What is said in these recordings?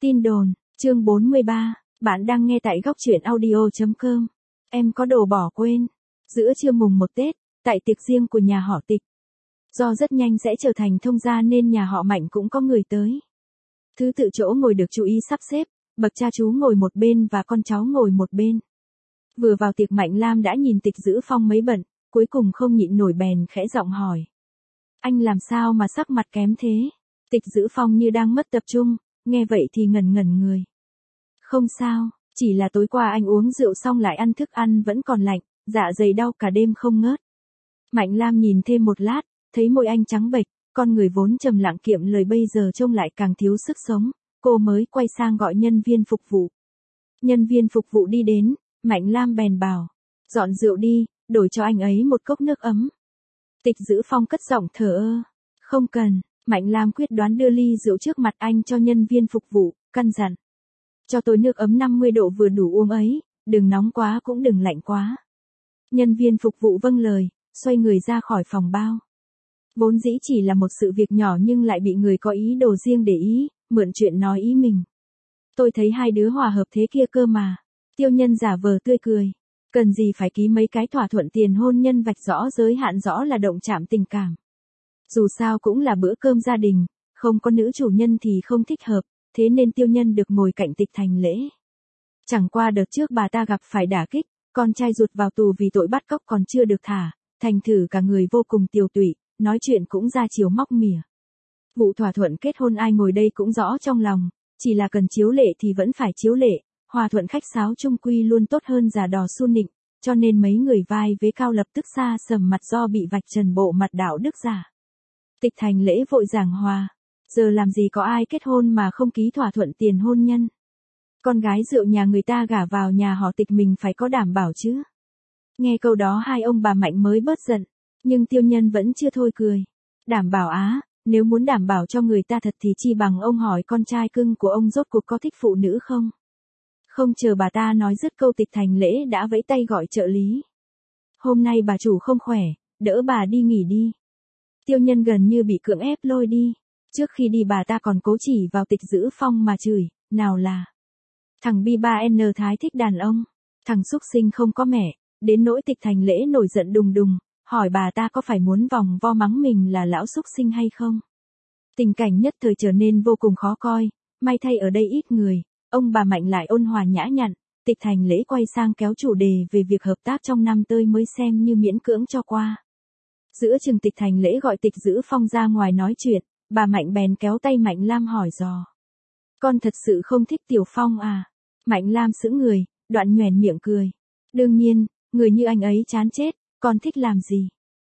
Tin đồn, chương 43, bạn đang nghe tại góc truyện audio.com. Em có đồ bỏ quên. Giữa trưa mùng 1 Tết, tại tiệc riêng của nhà họ Tịch. Do rất nhanh sẽ trở thành thông gia nên nhà họ Mạnh cũng có người tới. Thứ tự chỗ ngồi được chú ý sắp xếp, bậc cha chú ngồi một bên và con cháu ngồi một bên. Vừa vào tiệc Mạnh Lam đã nhìn Tịch Dữ Phong mấy bận, cuối cùng không nhịn nổi bèn khẽ giọng hỏi. Anh làm sao mà sắc mặt kém thế? Tịch Dữ Phong như đang mất tập trung, nghe vậy thì ngẩn người. Không sao, chỉ là tối qua anh uống rượu xong lại ăn thức ăn vẫn còn lạnh, dạ dày đau cả đêm không ngớt. Mạnh Lam nhìn thêm một lát, thấy môi anh trắng bệch, con người vốn trầm lặng kiệm lời bây giờ trông lại càng thiếu sức sống, cô mới quay sang gọi nhân viên phục vụ. Nhân viên phục vụ đi đến, Mạnh Lam bèn bảo, dọn rượu đi, đổi cho anh ấy một cốc nước ấm. Tịch Dữ Phong cất giọng thờ ơ, không cần. Mạnh Lam quyết đoán đưa ly rượu trước mặt anh cho nhân viên phục vụ, căn dặn. Cho tôi nước ấm 50 độ vừa đủ uống ấy, đừng nóng quá cũng đừng lạnh quá. Nhân viên phục vụ vâng lời, xoay người ra khỏi phòng bao. Vốn dĩ chỉ là một sự việc nhỏ nhưng lại bị người có ý đồ riêng để ý, mượn chuyện nói ý mình. Tôi thấy hai đứa hòa hợp thế kia cơ mà. Tiêu Nhân giả vờ tươi cười. Cần gì phải ký mấy cái thỏa thuận tiền hôn nhân vạch rõ giới hạn rõ là động chạm tình cảm. Dù sao cũng là bữa cơm gia đình, không có nữ chủ nhân thì không thích hợp, thế nên Tiêu Nhân được ngồi cạnh Tịch Thành Lễ. Chẳng qua đợt trước bà ta gặp phải đả kích, con trai rụt vào tù vì tội bắt cóc còn chưa được thả, thành thử cả người vô cùng tiều tụy, nói chuyện cũng ra chiều móc mỉa. Vụ thỏa thuận kết hôn ai ngồi đây cũng rõ trong lòng, chỉ là cần chiếu lệ thì vẫn phải chiếu lệ, hòa thuận khách sáo chung quy luôn tốt hơn giả đò su nịnh, cho nên mấy người vai vế cao lập tức xa sầm mặt do bị vạch trần bộ mặt đạo đức giả. Tịch Thành Lễ vội giảng hòa, giờ làm gì có ai kết hôn mà không ký thỏa thuận tiền hôn nhân. Con gái rượu nhà người ta gả vào nhà họ Tịch mình phải có đảm bảo chứ. Nghe câu đó hai ông bà Mạnh mới bớt giận, nhưng Tiêu Nhân vẫn chưa thôi cười. Đảm bảo á, nếu muốn đảm bảo cho người ta thật thì chi bằng ông hỏi con trai cưng của ông rốt cuộc có thích phụ nữ không. Không chờ bà ta nói dứt câu Tịch Thành Lễ đã vẫy tay gọi trợ lý. Hôm nay bà chủ không khỏe, đỡ bà đi nghỉ đi. Tiêu Nhân gần như bị cưỡng ép lôi đi. Trước khi đi bà ta còn cố chỉ vào Tịch Dữ Phong mà chửi, nào là thằng Bi3N thái thích đàn ông, thằng xúc sinh không có mẹ, đến nỗi Tịch Thành Lễ nổi giận đùng đùng, hỏi bà ta có phải muốn vòng vo mắng mình là lão xúc sinh hay không. Tình cảnh nhất thời trở nên vô cùng khó coi, may thay ở đây ít người, ông bà Mạnh lại ôn hòa nhã nhặn, Tịch Thành Lễ quay sang kéo chủ đề về việc hợp tác trong năm tới mới xem như miễn cưỡng cho qua. Giữa chừng Tịch Thành Lễ gọi Tịch Dữ Phong ra ngoài nói chuyện, bà Mạnh bèn kéo tay Mạnh Lam hỏi dò. Con thật sự không thích Tiểu Phong à? Mạnh Lam sững người, đoạn nhoẻn miệng cười. Đương nhiên, người như anh ấy chán chết, con thích làm gì?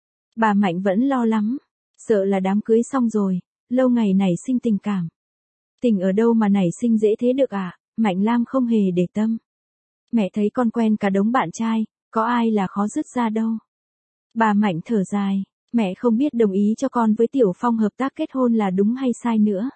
Bà Mạnh vẫn lo lắm, sợ là đám cưới xong rồi, lâu ngày nảy sinh tình cảm. Tình ở đâu mà nảy sinh dễ thế được à? Mạnh Lam không hề để tâm. Mẹ thấy con quen cả đống bạn trai, có ai là khó dứt ra đâu. Bà Mạnh thở dài, mẹ không biết đồng ý cho con với Tiểu Phong hợp tác kết hôn là đúng hay sai nữa.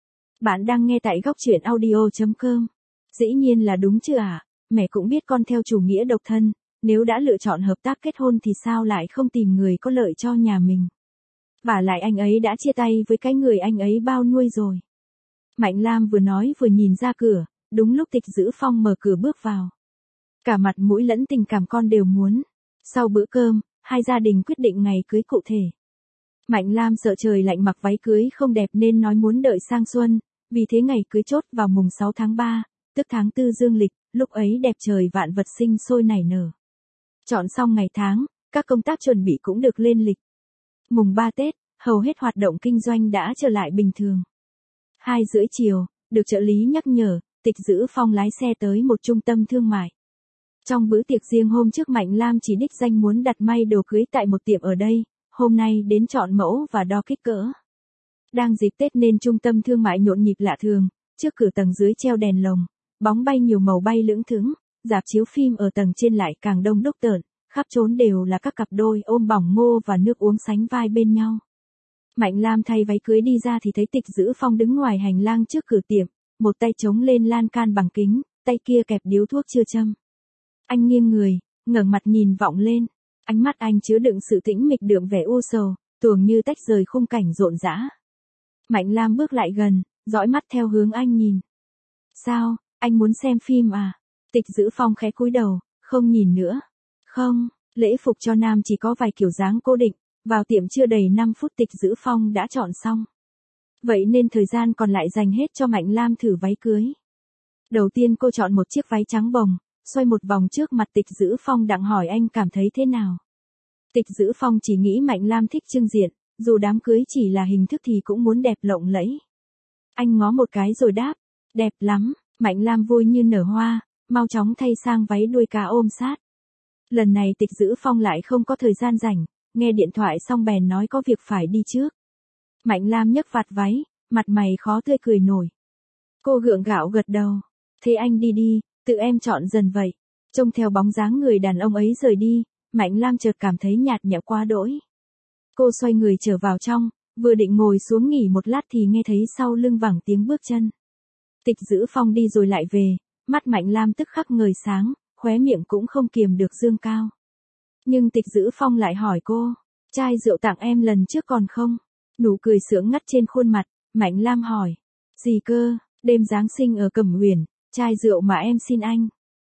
Bạn đang nghe tại góc truyện audio.com. Dĩ nhiên là đúng chứ à, mẹ cũng biết con theo chủ nghĩa độc thân, nếu đã lựa chọn hợp tác kết hôn thì sao lại không tìm người có lợi cho nhà mình. Vả lại anh ấy đã chia tay với cái người anh ấy bao nuôi rồi. Mạnh Lam vừa nói vừa nhìn ra cửa, đúng lúc Tịch Dữ Phong mở cửa bước vào. Cả mặt mũi lẫn tình cảm con đều muốn. Sau bữa cơm, hai gia đình quyết định ngày cưới cụ thể. Mạnh Lam sợ trời lạnh mặc váy cưới không đẹp nên nói muốn đợi sang xuân, vì thế ngày cưới chốt vào mùng 6 tháng 3, tức tháng 4 dương lịch, lúc ấy đẹp trời vạn vật sinh sôi nảy nở. Chọn xong ngày tháng, các công tác chuẩn bị cũng được lên lịch. Mùng 3 Tết, hầu hết hoạt động kinh doanh đã trở lại bình thường. 2:30 chiều, được trợ lý nhắc nhở, Tịch Dữ Phong lái xe tới một trung tâm thương mại. Trong bữa tiệc riêng hôm trước Mạnh Lam chỉ đích danh muốn đặt may đồ cưới tại một tiệm ở đây, hôm nay đến chọn mẫu và đo kích cỡ. Đang dịp Tết nên trung tâm thương mại nhộn nhịp lạ thường, trước cửa tầng dưới treo đèn lồng, bóng bay nhiều màu bay lững thững, rạp chiếu phim ở tầng trên lại càng đông đúc tợn, khắp trốn đều là các cặp đôi ôm bỏng ngô và nước uống sánh vai bên nhau. Mạnh Lam thay váy cưới đi ra thì thấy Tịch Dữ Phong đứng ngoài hành lang trước cửa tiệm, một tay chống lên lan can bằng kính, tay kia kẹp điếu thuốc chưa châm. Anh nghiêng người, ngẩng mặt nhìn vọng lên, ánh mắt anh chứa đựng sự tĩnh mịch đượm vẻ u sầu, tưởng như tách rời khung cảnh rộn rã. Mạnh Lam bước lại gần, dõi mắt theo hướng anh nhìn. Sao, anh muốn xem phim à? Tịch Dữ Phong khẽ cúi đầu, không nhìn nữa. Không, lễ phục cho nam chỉ có vài kiểu dáng cố định, vào tiệm chưa đầy 5 phút Tịch Dữ Phong đã chọn xong. Vậy nên thời gian còn lại dành hết cho Mạnh Lam thử váy cưới. Đầu tiên cô chọn một chiếc váy trắng bồng, xoay một vòng trước mặt Tịch Dữ Phong đặng hỏi anh cảm thấy thế nào. Tịch Dữ Phong chỉ nghĩ Mạnh Lam thích trưng diện, dù đám cưới chỉ là hình thức thì cũng muốn đẹp lộng lẫy. Anh ngó một cái rồi đáp, đẹp lắm. Mạnh Lam vui như nở hoa, mau chóng thay sang váy đuôi cá ôm sát. Lần này Tịch Dữ Phong lại không có thời gian rảnh, nghe điện thoại xong bèn nói có việc phải đi trước. Mạnh Lam nhấc vạt váy, mặt mày khó tươi cười nổi. Cô gượng gạo gật đầu. Thế anh đi đi, tự em chọn dần vậy. Trông theo bóng dáng người đàn ông ấy rời đi, Mạnh Lam chợt cảm thấy nhạt nhẽo quá đỗi. Cô xoay người trở vào trong, vừa định ngồi xuống nghỉ một lát thì nghe thấy sau lưng vẳng tiếng bước chân. Tịch Dữ Phong đi rồi lại về, mắt Mạnh Lam tức khắc ngời sáng, khóe miệng cũng không kiềm được dương cao. Nhưng Tịch Dữ Phong lại hỏi cô, chai rượu tặng em lần trước còn không? Nụ cười sướng ngắt trên khuôn mặt, Mạnh Lam hỏi, gì cơ, đêm Giáng sinh ở Cẩm Uyển, chai rượu mà em xin anh.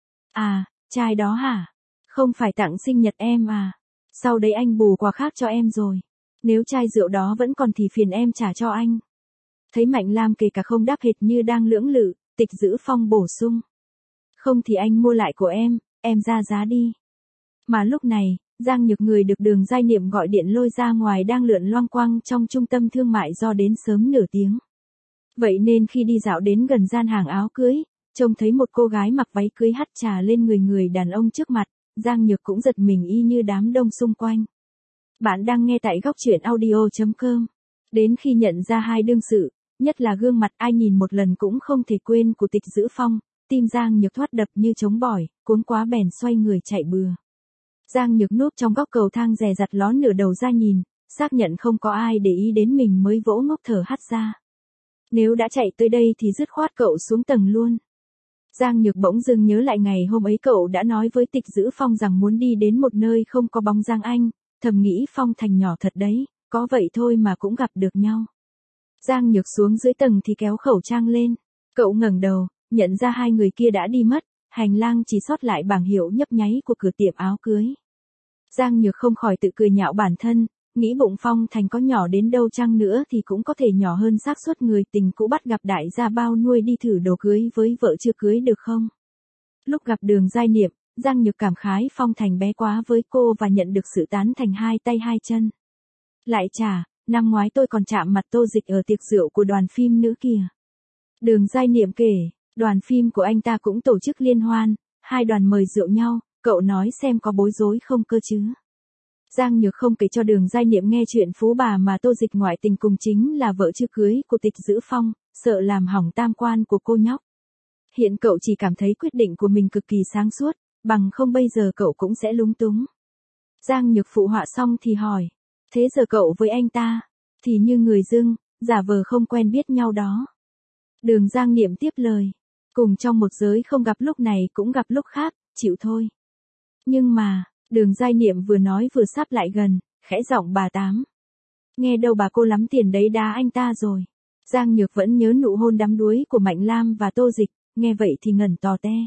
À, chai đó hả? Không phải tặng sinh nhật em à? Sau đấy anh bù quà khác cho em rồi. Nếu chai rượu đó vẫn còn thì phiền em trả cho anh. Thấy Mạnh Lam kể cả không đáp hệt như đang lưỡng lự, Tịch Dữ Phong bổ sung. Không thì anh mua lại của em ra giá đi. Mà lúc này, Giang Nhược người được Đường Giai Niệm gọi điện lôi ra ngoài đang lượn loang quang trong trung tâm thương mại do đến sớm nửa tiếng. Vậy nên khi đi dạo đến gần gian hàng áo cưới, trông thấy một cô gái mặc váy cưới hắt trà lên người đàn ông trước mặt, Giang Nhược cũng giật mình y như đám đông xung quanh. Bạn đang nghe tại góc truyện audio.com. Đến khi nhận ra hai đương sự, nhất là gương mặt ai nhìn một lần cũng không thể quên của Tịch Dữ Phong, tim Giang Nhược thoát đập như trống bỏi, cuống quá bèn xoay người chạy bừa. Giang Nhược núp trong góc cầu thang dè dặt ló nửa đầu ra nhìn, xác nhận không có ai để ý đến mình mới vỗ ngốc thở hắt ra. Nếu đã chạy tới đây thì dứt khoát cậu xuống tầng luôn. Giang Nhược bỗng dưng nhớ lại ngày hôm ấy cậu đã nói với Tịch Dữ Phong rằng muốn đi đến một nơi không có bóng dáng anh, thầm nghĩ Phong Thành nhỏ thật đấy, có vậy thôi mà cũng gặp được nhau. Giang Nhược xuống dưới tầng thì kéo khẩu trang lên, cậu ngẩng đầu, nhận ra hai người kia đã đi mất, hành lang chỉ sót lại bảng hiệu nhấp nháy của cửa tiệm áo cưới. Giang Nhược không khỏi tự cười nhạo bản thân, nghĩ bụng Phong Thành có nhỏ đến đâu chăng nữa thì cũng có thể nhỏ hơn xác suất người tình cũ bắt gặp đại gia bao nuôi đi thử đồ cưới với vợ chưa cưới được không. Lúc gặp Đường Giai Niệm, Giang Nhược cảm khái Phong Thành bé quá với cô và nhận được sự tán thành hai tay hai chân. Lại chả, năm ngoái tôi còn chạm mặt Tô Dịch ở tiệc rượu của đoàn phim nữa kìa. Đường Giai Niệm kể, đoàn phim của anh ta cũng tổ chức liên hoan, hai đoàn mời rượu nhau, cậu nói xem có bối rối không cơ chứ. Giang Nhược không kể cho Đường Giai Niệm nghe chuyện phú bà mà Tô Dịch ngoại tình cùng chính là vợ chưa cưới của Tịch Dữ Phong, sợ làm hỏng tam quan của cô nhóc. Hiện cậu chỉ cảm thấy quyết định của mình cực kỳ sáng suốt, bằng không bây giờ cậu cũng sẽ lúng túng. Giang Nhược phụ họa xong thì hỏi, thế giờ cậu với anh ta, thì như người dưng, giả vờ không quen biết nhau đó. Đường Giang Niệm tiếp lời, cùng trong một giới không gặp lúc này cũng gặp lúc khác, chịu thôi. Nhưng mà, Đường Giai Niệm vừa nói vừa sắp lại gần, khẽ giọng bà Tám. Nghe đâu bà cô lắm tiền đấy đá anh ta rồi. Giang Nhược vẫn nhớ nụ hôn đắm đuối của Mạnh Lam và Tô Dịch, nghe vậy thì ngẩn tò te.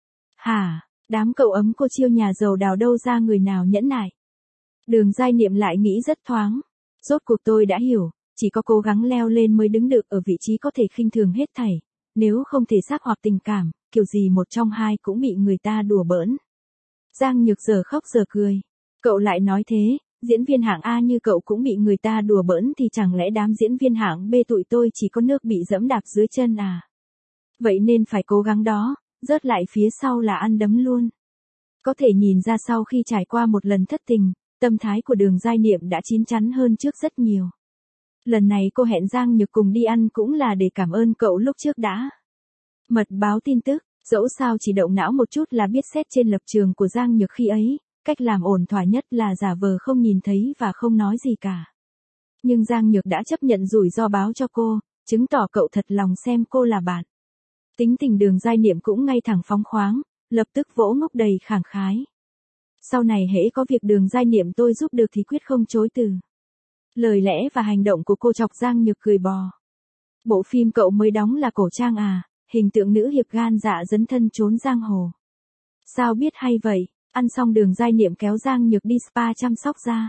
Hả, đám cậu ấm cô chiêu nhà giàu đào đâu ra người nào nhẫn nại. Đường Giai Niệm lại nghĩ rất thoáng. Rốt cuộc tôi đã hiểu, chỉ có cố gắng leo lên mới đứng được ở vị trí có thể khinh thường hết thảy. Nếu không thể xác hoặc tình cảm, kiểu gì một trong hai cũng bị người ta đùa bỡn. Giang Nhược giờ khóc giờ cười. Cậu lại nói thế, diễn viên hạng A như cậu cũng bị người ta đùa bỡn thì chẳng lẽ đám diễn viên hạng B tụi tôi chỉ có nước bị dẫm đạp dưới chân à? Vậy nên phải cố gắng đó, rớt lại phía sau là ăn đấm luôn. Có thể nhìn ra sau khi trải qua một lần thất tình, tâm thái của Đường Giai Niệm đã chín chắn hơn trước rất nhiều. Lần này cô hẹn Giang Nhược cùng đi ăn cũng là để cảm ơn cậu lúc trước đã mật báo tin tức, dẫu sao chỉ động não một chút là biết xét trên lập trường của Giang Nhược khi ấy, cách làm ổn thỏa nhất là giả vờ không nhìn thấy và không nói gì cả. Nhưng Giang Nhược đã chấp nhận rủi ro báo cho cô, chứng tỏ cậu thật lòng xem cô là bạn. Tính tình Đường Giai Niệm cũng ngay thẳng phóng khoáng, lập tức vỗ ngốc đầy khẳng khái. Sau này hễ có việc Đường Giai Niệm tôi giúp được thì quyết không chối từ. Lời lẽ và hành động của cô chọc Giang Nhược cười bò. Bộ phim cậu mới đóng là cổ trang à, hình tượng nữ hiệp gan dạ dấn thân trốn giang hồ. Sao biết hay vậy, ăn xong Đường Giai Niệm kéo Giang Nhược đi spa chăm sóc da.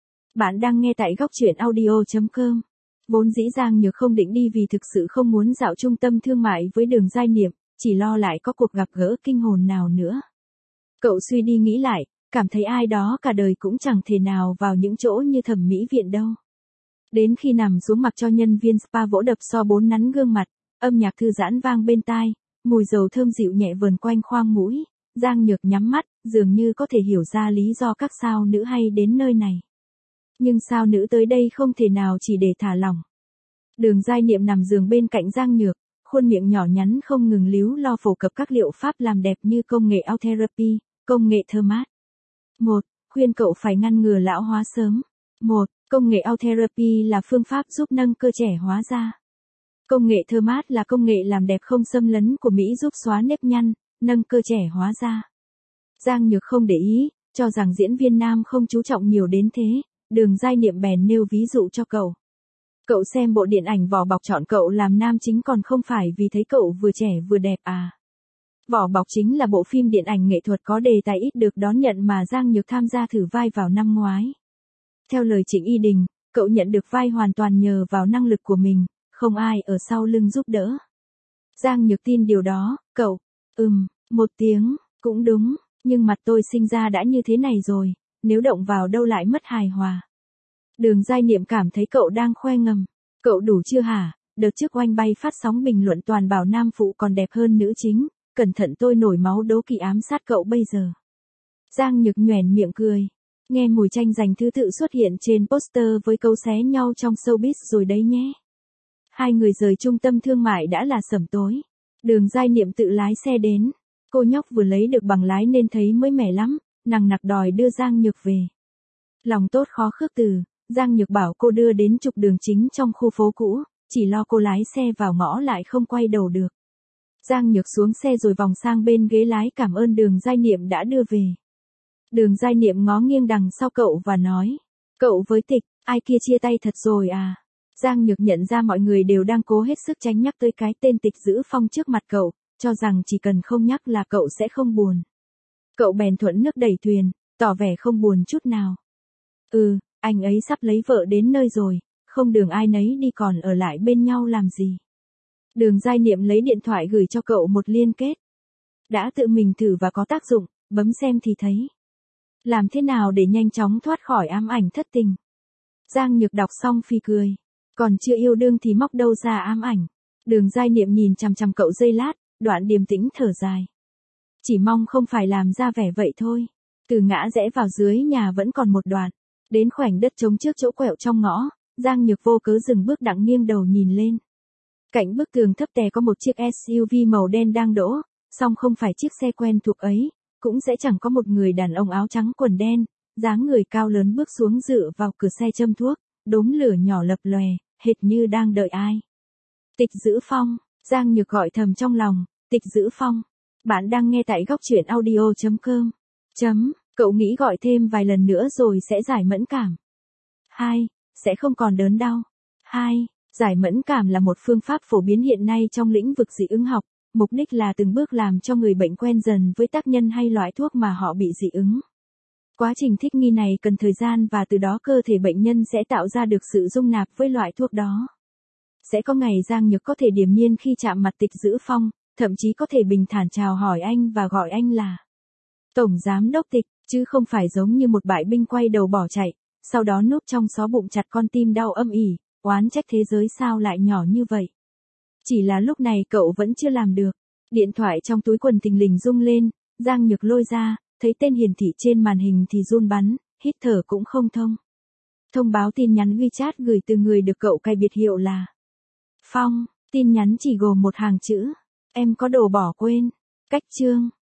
Bạn đang nghe tại góc truyện audio.com. Vốn dĩ Giang Nhược không định đi vì thực sự không muốn dạo trung tâm thương mại với Đường Giai Niệm, chỉ lo lại có cuộc gặp gỡ kinh hồn nào nữa. Cậu suy đi nghĩ lại, cảm thấy ai đó cả đời cũng chẳng thể nào vào những chỗ như thẩm mỹ viện đâu. Đến khi nằm xuống mặc cho nhân viên spa vỗ đập so bốn nắn gương mặt, âm nhạc thư giãn vang bên tai, mùi dầu thơm dịu nhẹ vờn quanh khoang mũi, Giang Nhược nhắm mắt, dường như có thể hiểu ra lý do các sao nữ hay đến nơi này. Nhưng sao nữ tới đây không thể nào chỉ để thả lỏng. Đường Giai Niệm nằm giường bên cạnh Giang Nhược, khuôn miệng nhỏ nhắn không ngừng líu lo phổ cập các liệu pháp làm đẹp như công nghệ Autherapy, công nghệ Thermat. 1. Khuyên cậu phải ngăn ngừa lão hóa sớm. 1. Công nghệ Autherapy là phương pháp giúp nâng cơ trẻ hóa da. Công nghệ Thermat là công nghệ làm đẹp không xâm lấn của Mỹ giúp xóa nếp nhăn, nâng cơ trẻ hóa da. Giang Nhược không để ý, cho rằng diễn viên nam không chú trọng nhiều đến thế, Đường Giai Niệm bèn nêu ví dụ cho cậu. Cậu xem bộ điện ảnh Vỏ Bọc chọn cậu làm nam chính còn không phải vì thấy cậu vừa trẻ vừa đẹp à. Vỏ Bọc chính là bộ phim điện ảnh nghệ thuật có đề tài ít được đón nhận mà Giang Nhược tham gia thử vai vào năm ngoái. Theo lời Trịnh Y Đình, cậu nhận được vai hoàn toàn nhờ vào năng lực của mình, không ai ở sau lưng giúp đỡ. Giang Nhược tin điều đó, cậu, một tiếng, cũng đúng, nhưng mặt tôi sinh ra đã như thế này rồi, nếu động vào đâu lại mất hài hòa. Đường Giai Niệm cảm thấy cậu đang khoe ngầm, cậu đủ chưa hả, đợt trước Oanh Bay phát sóng bình luận toàn bảo nam phụ còn đẹp hơn nữ chính, cẩn thận tôi nổi máu đố kỵ ám sát cậu bây giờ. Giang Nhược nhoẻn miệng cười, nghe mùi tranh giành thứ tự xuất hiện trên poster với câu xé nhau trong showbiz rồi đấy nhé. Hai người rời trung tâm thương mại đã là sẩm tối. Đường Giai Niệm tự lái xe đến. Cô nhóc vừa lấy được bằng lái nên thấy mới mẻ lắm, nằng nặc đòi đưa Giang Nhược về. Lòng tốt khó khước từ, Giang Nhược bảo cô đưa đến trục đường chính trong khu phố cũ, chỉ lo cô lái xe vào ngõ lại không quay đầu được. Giang Nhược xuống xe rồi vòng sang bên ghế lái cảm ơn Đường Giai Niệm đã đưa về. Đường Giai Niệm ngó nghiêng đằng sau cậu và nói, cậu với Tịch, ai kia chia tay thật rồi à? Giang Nhược nhận ra mọi người đều đang cố hết sức tránh nhắc tới cái tên Tịch Dữ Phong trước mặt cậu, cho rằng chỉ cần không nhắc là cậu sẽ không buồn. Cậu bèn thuận nước đẩy thuyền, tỏ vẻ không buồn chút nào. Anh ấy sắp lấy vợ đến nơi rồi, không đường ai nấy đi còn ở lại bên nhau làm gì. Đường Giai Niệm lấy điện thoại gửi cho cậu một liên kết. Đã tự mình thử và có tác dụng, bấm xem thì thấy. Làm thế nào để nhanh chóng thoát khỏi ám ảnh thất tình? Giang Nhược đọc xong phì cười. Còn chưa yêu đương thì móc đâu ra ám ảnh. Đường Giai Niệm nhìn chằm chằm cậu giây lát, đoạn điềm tĩnh thở dài. Chỉ mong không phải làm ra vẻ vậy thôi. Từ ngã rẽ vào dưới nhà vẫn còn một đoạn. Đến khoảnh đất trống trước chỗ quẹo trong ngõ, Giang Nhược vô cớ dừng bước đặng nghiêng đầu nhìn lên. Cạnh bức tường thấp tè có một chiếc SUV màu đen đang đỗ, song không phải chiếc xe quen thuộc ấy, cũng sẽ chẳng có một người đàn ông áo trắng quần đen, dáng người cao lớn bước xuống dựa vào cửa xe châm thuốc, đốm lửa nhỏ lập lòe, hệt như đang đợi ai. Tịch Dữ Phong, Giang Nhược gọi thầm trong lòng, Tịch Dữ Phong. Bạn đang nghe tại góc truyện audio.com. Cậu nghĩ gọi thêm vài lần nữa rồi sẽ giải mẫn cảm. 2. Sẽ không còn đớn đau. 2. Giải mẫn cảm là một phương pháp phổ biến hiện nay trong lĩnh vực dị ứng học, mục đích là từng bước làm cho người bệnh quen dần với tác nhân hay loại thuốc mà họ bị dị ứng. Quá trình thích nghi này cần thời gian và từ đó cơ thể bệnh nhân sẽ tạo ra được sự dung nạp với loại thuốc đó. Sẽ có ngày Giang Nhược có thể điềm nhiên khi chạm mặt Tịch Dữ Phong, thậm chí có thể bình thản chào hỏi anh và gọi anh là Tổng Giám Đốc Tịch, chứ không phải giống như một bại binh quay đầu bỏ chạy, sau đó núp trong xó bụng chặt con tim đau âm ỉ, oán trách thế giới sao lại nhỏ như vậy. Chỉ là lúc này cậu vẫn chưa làm được. Điện thoại trong túi quần thình lình rung lên, Giang Nhược lôi ra, thấy tên hiển thị trên màn hình thì run bắn, hít thở cũng không thông. Thông báo tin nhắn WeChat gửi từ người được cậu cài biệt hiệu là Phong, tin nhắn chỉ gồm một hàng chữ, em có đồ bỏ quên, cách chương.